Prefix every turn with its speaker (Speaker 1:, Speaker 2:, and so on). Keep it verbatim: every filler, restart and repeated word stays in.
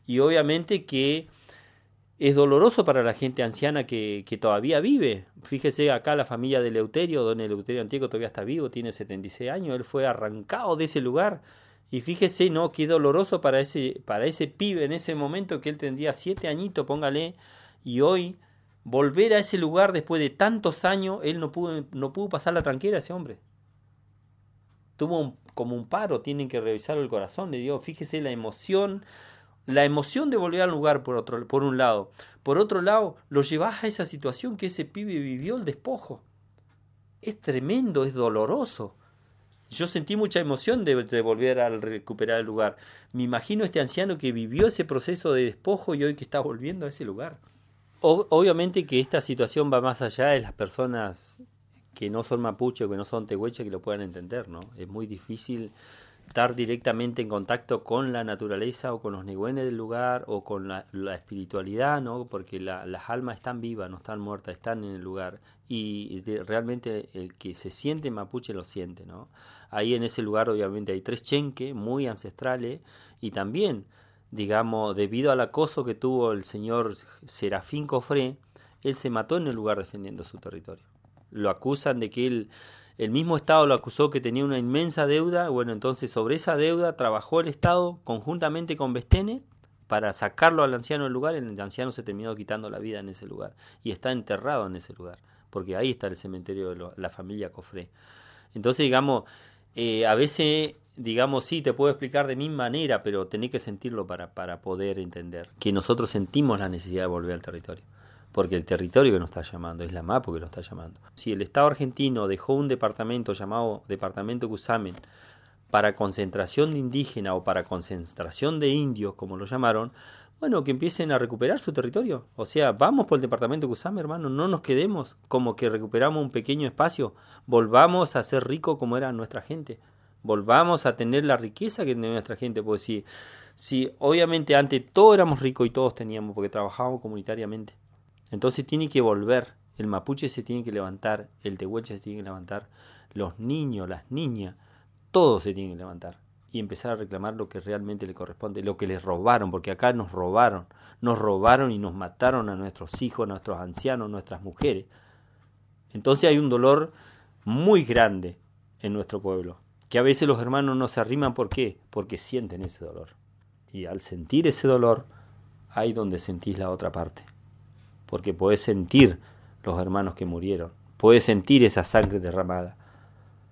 Speaker 1: Y obviamente que es doloroso para la gente anciana que, que todavía vive. Fíjese acá la familia de Eleuterio, don Eleuterio Antieco todavía está vivo, tiene setenta y seis años, él fue arrancado de ese lugar. Y fíjese, ¿no? Qué doloroso para ese, para ese pibe en ese momento que él tendría siete añitos, póngale, y hoy volver a ese lugar después de tantos años, él no pudo, no pudo pasar la tranquera ese hombre. Tuvo un, como un paro, tienen que revisar el corazón de Dios. Fíjese la emoción, la emoción de volver al lugar por otro, por un lado. Por otro lado, lo llevas a esa situación que ese pibe vivió el despojo. Es tremendo, es doloroso. Yo sentí mucha emoción de, de volver a recuperar el lugar. Me imagino este anciano que vivió ese proceso de despojo y hoy que está volviendo a ese lugar. O, obviamente que esta situación va más allá de las personas que no son mapuche o que no son tehuelche que lo puedan entender, ¿no? Es muy difícil estar directamente en contacto con la naturaleza o con los negüenes del lugar o con la, la espiritualidad, ¿no? Porque la, las almas están vivas, no están muertas, están en el lugar y de, realmente el que se siente mapuche lo siente, ¿no? Ahí en ese lugar obviamente hay tres chenques muy ancestrales y también, digamos, debido al acoso que tuvo el señor Serafín Cofré, él se mató en el lugar defendiendo su territorio. Lo acusan de que él, el mismo Estado lo acusó que tenía una inmensa deuda. Bueno, entonces sobre esa deuda trabajó el Estado conjuntamente con Bestene para sacarlo al anciano del lugar. El anciano se terminó quitando la vida en ese lugar y está enterrado en ese lugar, porque ahí está el cementerio de lo, la familia Cofré. Entonces, digamos, eh, a veces, digamos, sí, te puedo explicar de mi manera, pero tenés que sentirlo para, para poder entender que nosotros sentimos la necesidad de volver al territorio. Porque el territorio que nos está llamando, es la MAPO que lo está llamando. Si el Estado argentino dejó un departamento llamado Departamento Cusamen para concentración de indígenas o para concentración de indios, como lo llamaron, bueno, que empiecen a recuperar su territorio. O sea, vamos por el Departamento Cusamen, hermano, no nos quedemos como que recuperamos un pequeño espacio, volvamos a ser ricos como era nuestra gente, volvamos a tener la riqueza que tenía nuestra gente, porque si, si obviamente antes todos éramos ricos y todos teníamos, porque trabajábamos comunitariamente. Entonces tiene que volver, el mapuche se tiene que levantar, el tehuelche se tiene que levantar, los niños, las niñas, todos se tienen que levantar y empezar a reclamar lo que realmente le corresponde, lo que les robaron, porque acá nos robaron, nos robaron y nos mataron a nuestros hijos, a nuestros ancianos, a nuestras mujeres. Entonces hay un dolor muy grande en nuestro pueblo, que a veces los hermanos no se arriman, ¿por qué? Porque sienten ese dolor. Y al sentir ese dolor, ahí donde sentís la otra parte. Porque podés sentir los hermanos que murieron, podés sentir esa sangre derramada,